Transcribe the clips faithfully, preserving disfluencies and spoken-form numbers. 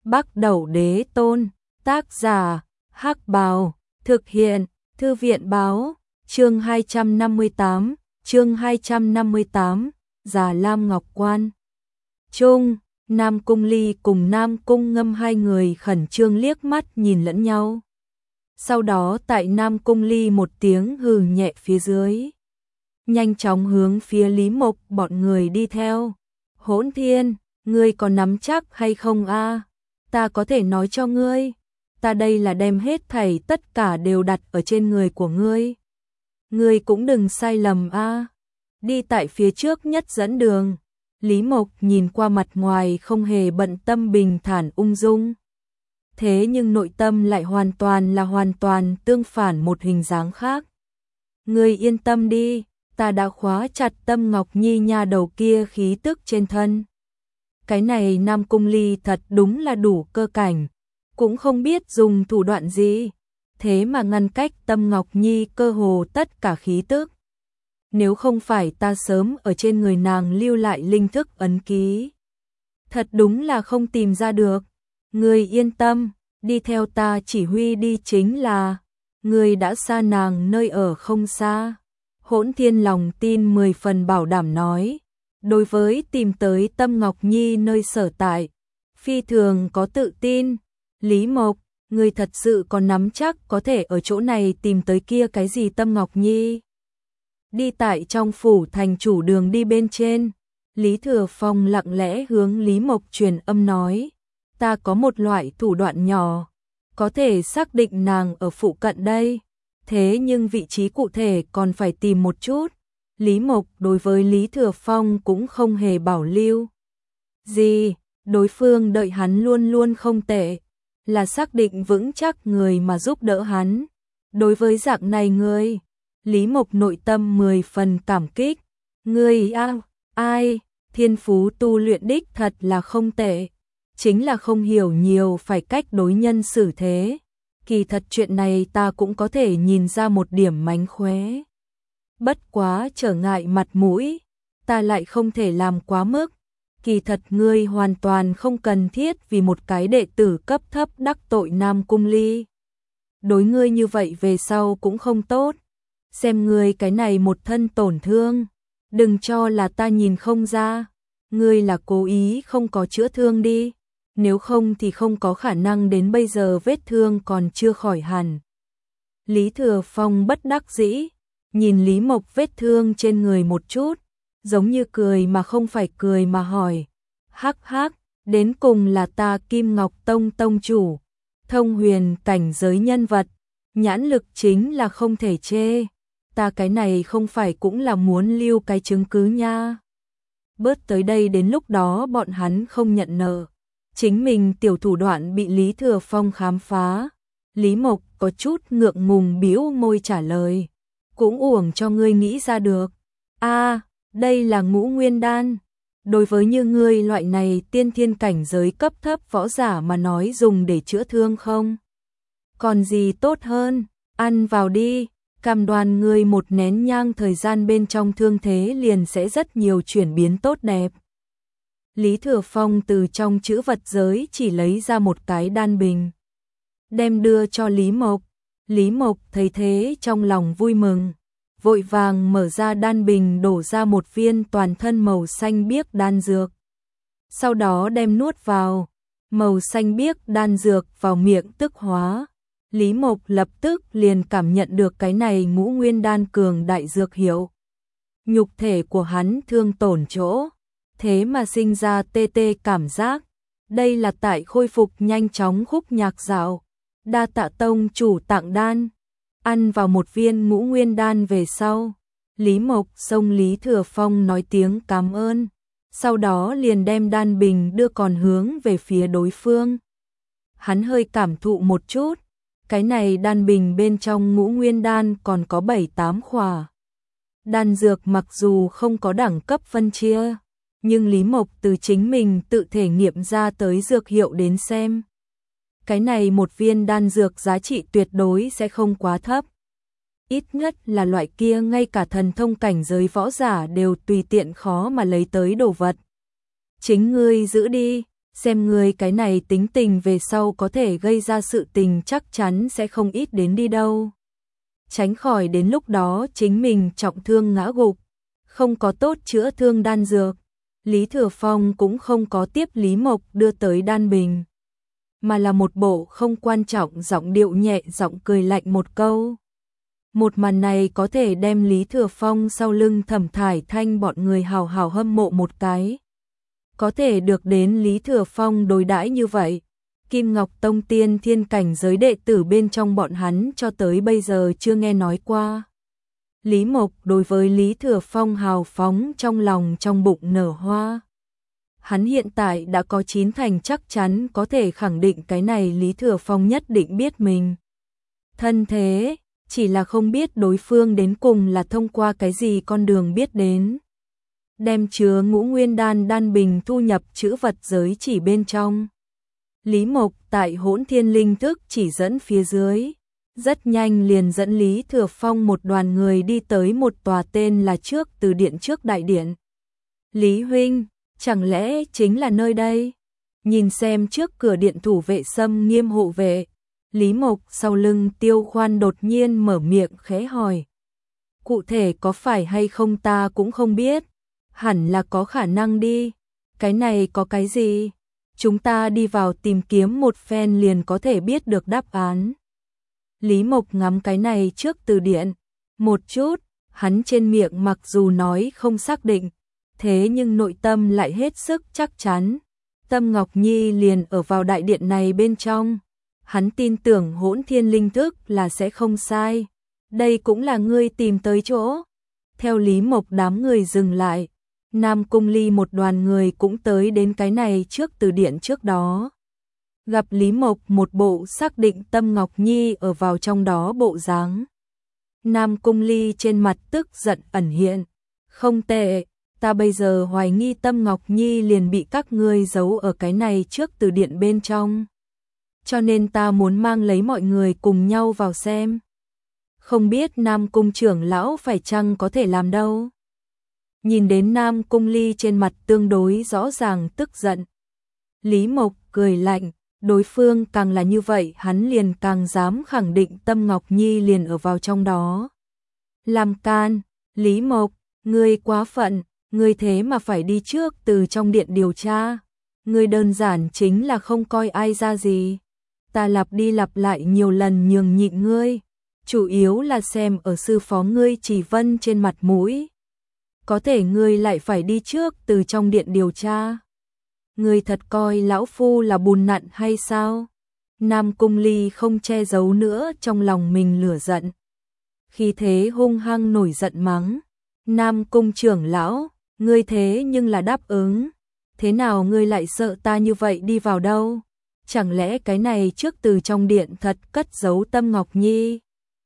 Bắc Đẩu Đế Tôn, tác giả, Hắc Bào, thực hiện, Thư viện Báo, chương hai trăm năm mươi tám, chương hai trăm năm mươi tám, Già Lam Ngọc Quan. Trung, Nam Cung Ly cùng Nam Cung Ngâm hai người khẩn trương liếc mắt nhìn lẫn nhau. Sau đó tại Nam Cung Ly một tiếng hừ nhẹ phía dưới, nhanh chóng hướng phía Lý Mộc bọn người đi theo. Hỗn Thiên, ngươi có nắm chắc hay không a? Ta có thể nói cho ngươi, ta đây là đem hết thảy tất cả đều đặt ở trên người của ngươi. Ngươi cũng đừng sai lầm a. Đi tại phía trước nhất dẫn đường. Lý Mộc nhìn qua mặt ngoài không hề bận tâm, bình thản ung dung. Thế nhưng nội tâm lại hoàn toàn là hoàn toàn tương phản, một hình dáng khác. Ngươi yên tâm đi, ta đã khóa chặt Tâm Ngọc Nhi nha đầu kia khí tức trên thân. Cái này Nam Cung Ly thật đúng là đủ cơ cảnh, cũng không biết dùng thủ đoạn gì, thế mà ngăn cách Tâm Ngọc Nhi cơ hồ tất cả khí tức. Nếu không phải ta sớm ở trên người nàng lưu lại linh thức ấn ký, thật đúng là không tìm ra được. Ngươi yên tâm, đi theo ta chỉ huy đi chính là, ngươi đã xa nàng nơi ở không xa. Hỗn Thiên lòng tin mười phần bảo đảm nói, đối với tìm tới Tâm Ngọc Nhi nơi sở tại, phi thường có tự tin. Lý Mộc, ngươi thật sự có nắm chắc có thể ở chỗ này tìm tới kia cái gì Tâm Ngọc Nhi? Đi tại trong phủ thành chủ đường đi bên trên, Lý Thừa Phong lặng lẽ hướng Lý Mộc truyền âm nói, ta có một loại thủ đoạn nhỏ, có thể xác định nàng ở phụ cận đây, thế nhưng vị trí cụ thể còn phải tìm một chút. Lý Mộc đối với Lý Thừa Phong cũng không hề bảo lưu gì, đối phương đợi hắn luôn luôn không tệ, là xác định vững chắc người mà giúp đỡ hắn. Đối với dạng này người, Lý Mộc nội tâm mười phần cảm kích. Ngươi a, ai, thiên phú tu luyện đích thật là không tệ, chính là không hiểu nhiều phải cách đối nhân xử thế. Kỳ thật chuyện này ta cũng có thể nhìn ra một điểm mánh khóe. Bất quá trở ngại mặt mũi, ta lại không thể làm quá mức. Kỳ thật ngươi hoàn toàn không cần thiết vì một cái đệ tử cấp thấp đắc tội Nam Cung Ly. Đối ngươi như vậy về sau cũng không tốt. Xem ngươi cái này một thân tổn thương, đừng cho là ta nhìn không ra. Ngươi là cố ý không có chữa thương đi, nếu không thì không có khả năng đến bây giờ vết thương còn chưa khỏi hẳn. Lý Thừa Phong bất đắc dĩ, nhìn Lý Mộc vết thương trên người một chút, giống như cười mà không phải cười mà hỏi, hắc hắc, đến cùng là ta Kim Ngọc Tông tông chủ, thông huyền cảnh giới nhân vật, nhãn lực chính là không thể chê, ta cái này không phải cũng là muốn lưu cái chứng cứ nha. Bớt tới đây, đến lúc đó bọn hắn không nhận nợ, chính mình tiểu thủ đoạn bị Lý Thừa Phong khám phá. Lý Mộc có chút ngượng ngùng bĩu môi trả lời, cũng uổng cho ngươi nghĩ ra được. A, đây là Ngũ Nguyên Đan. Đối với như ngươi loại này tiên thiên cảnh giới cấp thấp võ giả mà nói, dùng để chữa thương không còn gì tốt hơn, ăn vào đi, cam đoan ngươi một nén nhang thời gian bên trong thương thế liền sẽ rất nhiều chuyển biến tốt đẹp. Lý Thừa Phong từ trong chữ vật giới chỉ lấy ra một cái đan bình, đem đưa cho Lý Mộc. Lý Mộc thấy thế trong lòng vui mừng, vội vàng mở ra đan bình, đổ ra một viên toàn thân màu xanh biếc đan dược. Sau đó đem nuốt vào, màu xanh biếc đan dược vào miệng tức hóa. Lý Mộc lập tức liền cảm nhận được cái này Ngũ Nguyên Đan cường đại dược hiệu. Nhục thể của hắn thương tổn chỗ, thế mà sinh ra tê tê cảm giác. Đây là tại khôi phục nhanh chóng khúc nhạc dạo. Đa tạ tông chủ tặng đan. Ăn vào một viên Ngũ Nguyên Đan về sau, Lý Mộc xông Lý Thừa Phong nói tiếng cảm ơn, sau đó liền đem đan bình đưa còn hướng về phía đối phương. Hắn hơi cảm thụ một chút, cái này đan bình bên trong Ngũ Nguyên Đan còn có bảy tám khỏa. Đan dược mặc dù không có đẳng cấp phân chia, nhưng Lý Mộc từ chính mình tự thể nghiệm ra tới dược hiệu đến xem, cái này một viên đan dược giá trị tuyệt đối sẽ không quá thấp. Ít nhất là loại kia ngay cả thần thông cảnh giới võ giả đều tùy tiện khó mà lấy tới đồ vật. Chính ngươi giữ đi, xem ngươi cái này tính tình về sau có thể gây ra sự tình chắc chắn sẽ không ít đến đi đâu. Tránh khỏi đến lúc đó chính mình trọng thương ngã gục, không có tốt chữa thương đan dược. Lý Thừa Phong cũng không có tiếp Lý Mộc đưa tới đan bình, mà là một bộ không quan trọng giọng điệu nhẹ giọng cười lạnh một câu. Một màn này có thể đem Lý Thừa Phong sau lưng Thẩm Thải Thanh bọn người hào hào hâm mộ một cái. Có thể được đến Lý Thừa Phong đối đãi như vậy, Kim Ngọc Tông tiên thiên cảnh giới đệ tử bên trong bọn hắn cho tới bây giờ chưa nghe nói qua. Lý Mộc đối với Lý Thừa Phong hào phóng trong lòng trong bụng nở hoa. Hắn hiện tại đã có chín thành chắc chắn có thể khẳng định cái này Lý Thừa Phong nhất định biết mình thân thế, chỉ là không biết đối phương đến cùng là thông qua cái gì con đường biết đến. Đem chứa ngũ nguyên đan đan bình thu nhập chữ vật giới chỉ bên trong. Lý Mộc tại Hỗn Thiên Linh Thức chỉ dẫn phía dưới, rất nhanh liền dẫn Lý Thừa Phong một đoàn người đi tới một tòa tên là Trước Từ Điện trước đại điện. Lý huynh, chẳng lẽ chính là nơi đây? Nhìn xem trước cửa điện thủ vệ xâm nghiêm hộ vệ, Lý Mộc sau lưng Tiêu Khoan đột nhiên mở miệng khẽ hỏi. Cụ thể có phải hay không ta cũng không biết, hẳn là có khả năng đi. Cái này có cái gì? Chúng ta đi vào tìm kiếm một phen liền có thể biết được đáp án. Lý Mộc ngắm cái này trước từ điện một chút, hắn trên miệng mặc dù nói không xác định, thế nhưng nội tâm lại hết sức chắc chắn. Tâm Ngọc Nhi liền ở vào đại điện này bên trong, hắn tin tưởng Hỗn Thiên Linh Thức là sẽ không sai. Đây cũng là ngươi tìm tới chỗ. Theo Lý Mộc đám người dừng lại, Nam Cung Ly một đoàn người cũng tới đến cái này trước từ điện trước đó. Gặp Lý Mộc một bộ xác định Tâm Ngọc Nhi ở vào trong đó bộ dáng. Nam Cung Ly trên mặt tức giận ẩn hiện. Không tệ, ta bây giờ hoài nghi Tâm Ngọc Nhi liền bị các ngươi giấu ở cái này trước từ điện bên trong. Cho nên ta muốn mang lấy mọi người cùng nhau vào xem. Không biết Nam Cung trưởng lão phải chăng có thể làm đâu. Nhìn đến Nam Cung Ly trên mặt tương đối rõ ràng tức giận. Lý Mộc cười lạnh, đối phương càng là như vậy hắn liền càng dám khẳng định Tâm Ngọc Nhi liền ở vào trong đó. Làm can, Lý Mộc, ngươi quá phận, ngươi thế mà phải đi trước từ trong điện điều tra. Ngươi đơn giản chính là không coi ai ra gì. Ta lặp đi lặp lại nhiều lần nhường nhịn ngươi, chủ yếu là xem ở sư phó ngươi Chỉ Vân trên mặt mũi. Có thể ngươi lại phải đi trước từ trong điện điều tra. Ngươi thật coi lão phu là bùn nặn hay sao? Nam Cung Ly không che giấu nữa trong lòng mình lửa giận. Khi thế hung hăng nổi giận mắng. Nam Cung trưởng lão, ngươi thế nhưng là đáp ứng. Thế nào ngươi lại sợ ta như vậy đi vào đâu? Chẳng lẽ cái này trước từ trong điện thật cất giấu Tâm Ngọc Nhi?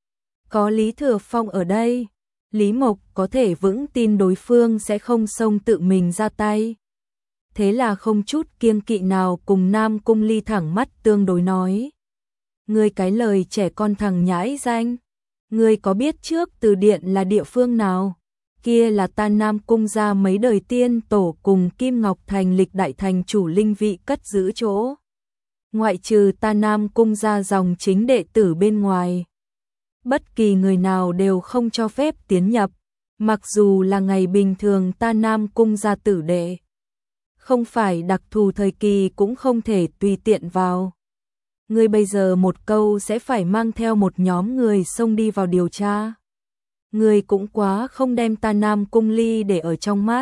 Có Lý Thừa Phong ở đây, Lý Mộc có thể vững tin đối phương sẽ không xông tự mình ra tay. Thế là không chút kiêng kỵ nào cùng Nam Cung Ly thẳng mắt tương đối nói. Ngươi cái lời trẻ con thằng nhãi danh, ngươi có biết trước từ điện là địa phương nào? Kia là ta Nam Cung gia mấy đời tiên tổ cùng Kim Ngọc Thành lịch đại thành chủ linh vị cất giữ chỗ. Ngoại trừ ta Nam Cung gia dòng chính đệ tử bên ngoài, bất kỳ người nào đều không cho phép tiến nhập, mặc dù là ngày bình thường ta Nam Cung gia tử đệ. Không phải đặc thù thời kỳ cũng không thể tùy tiện vào. Ngươi bây giờ một câu sẽ phải mang theo một nhóm người xông đi vào điều tra. Ngươi cũng quá không đem ta Nam Cung Ly để ở trong mắt.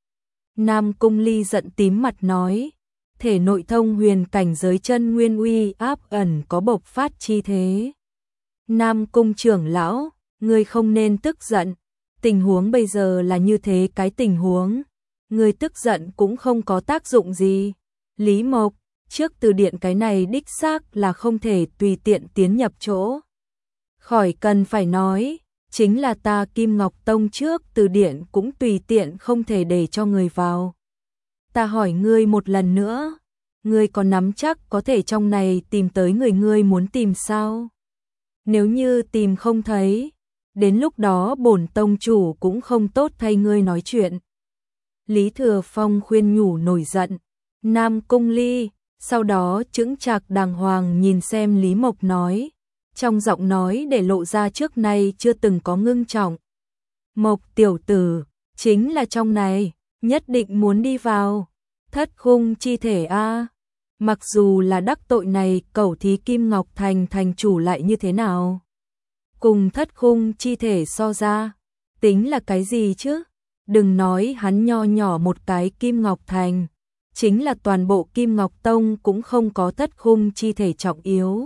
Nam Cung Ly giận tím mặt nói, thể nội thông huyền cảnh giới chân nguyên uy áp ẩn có bộc phát chi thế. Nam Cung trưởng lão, ngươi không nên tức giận, tình huống bây giờ là như thế cái tình huống, ngươi tức giận cũng không có tác dụng gì. Lý Mộc, trước từ điện cái này đích xác là không thể tùy tiện tiến nhập chỗ. Khỏi cần phải nói, chính là ta Kim Ngọc Tông trước từ điện cũng tùy tiện không thể để cho người vào. Ta hỏi ngươi một lần nữa, ngươi có nắm chắc có thể trong này tìm tới người ngươi muốn tìm sao? Nếu như tìm không thấy, đến lúc đó bổn tông chủ cũng không tốt thay ngươi nói chuyện. Lý Thừa Phong khuyên nhủ nổi giận, Nam Cung Ly, sau đó chững chạc đàng hoàng nhìn xem Lý Mộc nói, trong giọng nói để lộ ra trước nay chưa từng có ngưng trọng. Mộc tiểu tử, chính là trong này, nhất định muốn đi vào. Thất khung chi thể a. Mặc dù là đắc tội này, cẩu thí Kim Ngọc Thành thành chủ lại như thế nào? Cùng thất khung chi thể so ra, tính là cái gì chứ? Đừng nói hắn nho nhỏ một cái Kim Ngọc Thành, chính là toàn bộ Kim Ngọc Tông cũng không có thất khung chi thể trọng yếu.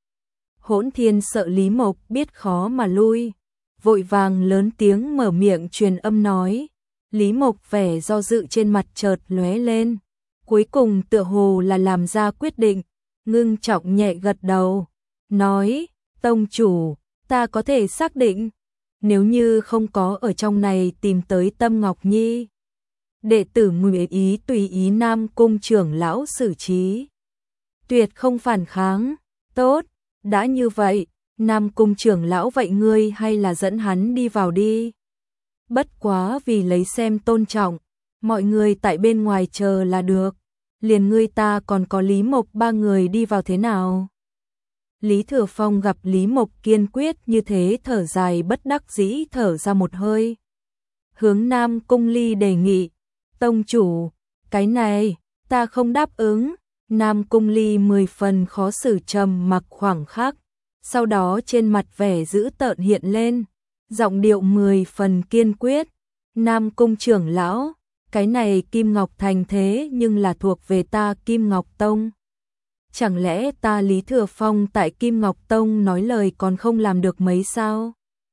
Hỗn Thiên sợ Lý Mộc biết khó mà lui, vội vàng lớn tiếng mở miệng truyền âm nói. Lý Mộc vẻ do dự trên mặt chợt lóe lên, cuối cùng tựa hồ là làm ra quyết định, ngưng trọng nhẹ gật đầu, nói, tông chủ, ta có thể xác định, nếu như không có ở trong này tìm tới Tâm Ngọc Nhi, đệ tử nguyện ý tùy ý Nam Cung trưởng lão xử trí, tuyệt không phản kháng. Tốt, đã như vậy, Nam Cung trưởng lão vậy ngươi hay là dẫn hắn đi vào đi. Bất quá vì lấy xem tôn trọng, mọi người tại bên ngoài chờ là được, liền ngươi ta còn có Lý Mộc ba người đi vào thế nào? Lý Thừa Phong gặp Lý Mộc kiên quyết như thế thở dài bất đắc dĩ thở ra một hơi. Hướng Nam Cung Ly đề nghị, tông chủ, cái này, ta không đáp ứng. Nam Cung Ly mười phần khó xử trầm mặc khoảng khắc, sau đó trên mặt vẻ dữ tợn hiện lên, giọng điệu mười phần kiên quyết, Nam Cung trưởng lão, cái này Kim Ngọc Thành thế nhưng là thuộc về ta Kim Ngọc Tông. Chẳng lẽ ta Lý Thừa Phong tại Kim Ngọc Tông nói lời còn không làm được mấy sao?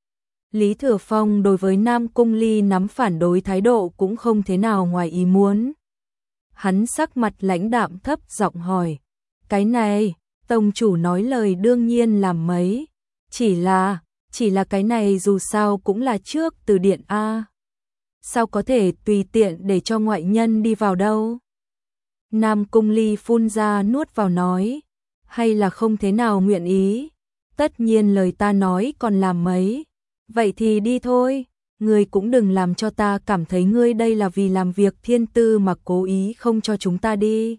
Lý Thừa Phong đối với Nam Cung Ly nắm phản đối thái độ cũng không thế nào ngoài ý muốn. Hắn sắc mặt lãnh đạm thấp giọng hỏi, cái này, tông chủ nói lời đương nhiên làm mấy, chỉ là, chỉ là cái này dù sao cũng là trước từ điện A. Sao có thể tùy tiện để cho ngoại nhân đi vào đâu? Nam Cung Ly phun ra nuốt vào nói, hay là không thế nào nguyện ý, tất nhiên lời ta nói còn làm mấy, vậy thì đi thôi, ngươi cũng đừng làm cho ta cảm thấy ngươi đây là vì làm việc thiên tư mà cố ý không cho chúng ta đi.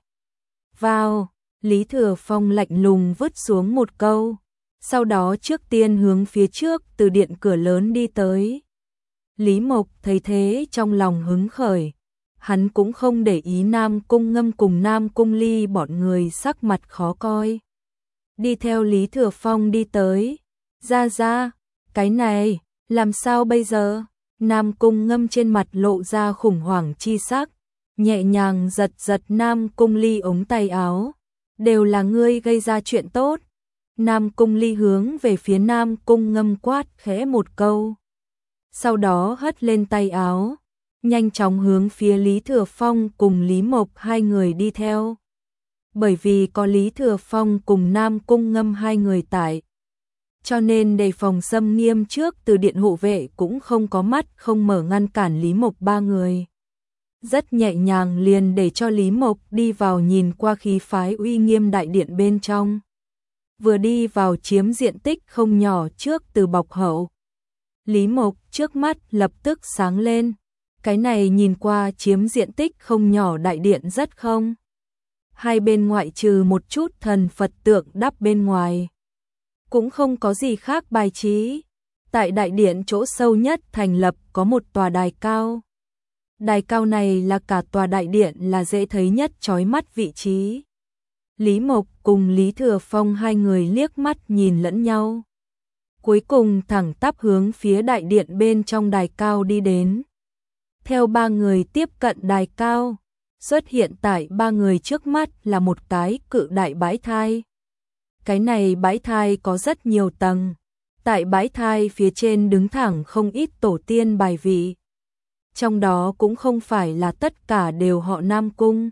Vào, Lý Thừa Phong lạnh lùng vứt xuống một câu, sau đó trước tiên hướng phía trước từ điện cửa lớn đi tới. Lý Mộc thấy thế trong lòng hứng khởi, hắn cũng không để ý Nam Cung Ngâm cùng Nam Cung Ly bọn người sắc mặt khó coi. Đi theo Lý Thừa Phong đi tới, ra ra, cái này, làm sao bây giờ? Nam Cung Ngâm trên mặt lộ ra khủng hoảng chi sắc, nhẹ nhàng giật giật Nam Cung Ly ống tay áo, đều là ngươi gây ra chuyện tốt. Nam Cung Ly hướng về phía Nam Cung Ngâm quát khẽ một câu, sau đó hất lên tay áo, nhanh chóng hướng phía Lý Thừa Phong cùng Lý Mộc hai người đi theo. Bởi vì có Lý Thừa Phong cùng Nam Cung Ngâm hai người tại, cho nên đề phòng xâm nghiêm trước từ điện hộ vệ cũng không có mắt không mở ngăn cản Lý Mộc ba người. Rất nhẹ nhàng liền để cho Lý Mộc đi vào nhìn qua khí phái uy nghiêm đại điện bên trong. Vừa đi vào chiếm diện tích không nhỏ trước từ bọc hậu. Lý Mộc trước mắt lập tức sáng lên, cái này nhìn qua chiếm diện tích không nhỏ đại điện rất không. Hai bên ngoại trừ một chút thần Phật tượng đắp bên ngoài, cũng không có gì khác bài trí. Tại đại điện chỗ sâu nhất thành lập có một tòa đài cao. Đài cao này là cả tòa đại điện là dễ thấy nhất chói mắt vị trí. Lý Mộc cùng Lý Thừa Phong hai người liếc mắt nhìn lẫn nhau, cuối cùng thẳng tắp hướng phía đại điện bên trong đài cao đi đến. Theo ba người tiếp cận đài cao, xuất hiện tại ba người trước mắt là một cái cự đại bãi thai. Cái này bãi thai có rất nhiều tầng, tại bãi thai phía trên đứng thẳng không ít tổ tiên bài vị. Trong đó cũng không phải là tất cả đều họ Nam Cung,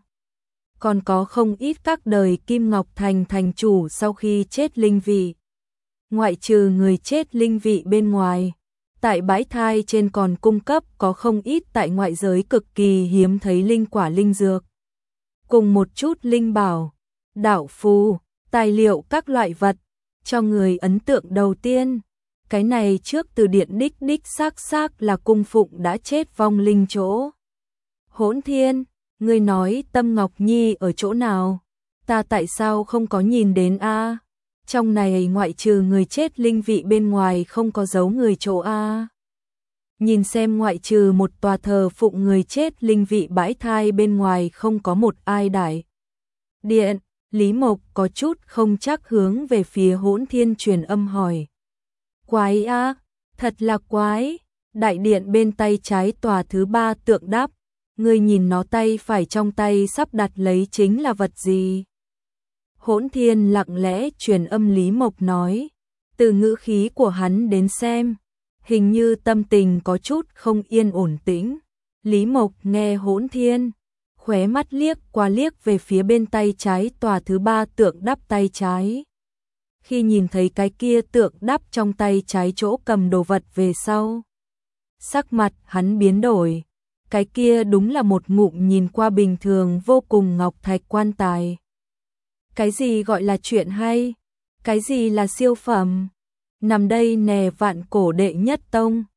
còn có không ít các đời Kim Ngọc Thành thành chủ sau khi chết linh vị. Ngoại trừ người chết linh vị bên ngoài, tại bãi thai trên còn cung cấp có không ít tại ngoại giới cực kỳ hiếm thấy linh quả linh dược, cùng một chút linh bảo, đạo phù, tài liệu các loại vật. Cho người ấn tượng đầu tiên, cái này trước từ điện đích đích xác xác là cung phụng đã chết vong linh chỗ. Hỗn Thiên, Ngươi nói Tâm Ngọc Nhi ở chỗ nào? Ta tại sao không có nhìn đến a? Trong này ngoại trừ người chết linh vị bên ngoài không có giấu người chỗ a. Nhìn xem ngoại trừ một tòa thờ phụng người chết linh vị bãi thai bên ngoài không có một ai đại điện. Lý Mộc có chút không chắc hướng về phía Hỗn Thiên truyền âm hỏi. Quái a, thật là quái. Đại điện bên tay trái tòa thứ ba tượng đáp. Ngươi nhìn nó tay phải trong tay sắp đặt lấy chính là vật gì? Hỗn Thiên lặng lẽ truyền âm Lý Mộc nói. Từ ngữ khí của hắn đến xem, hình như tâm tình có chút không yên ổn tĩnh. Lý Mộc nghe Hỗn Thiên, khóe mắt liếc qua liếc về phía bên tay trái tòa thứ ba tượng đắp tay trái. Khi nhìn thấy cái kia tượng đắp trong tay trái chỗ cầm đồ vật về sau, sắc mặt hắn biến đổi. Cái kia đúng là một ngụm nhìn qua bình thường vô cùng ngọc thạch quan tài. Cái gì gọi là chuyện hay? Cái gì là siêu phẩm? Nằm đây nè vạn cổ đệ nhất tông,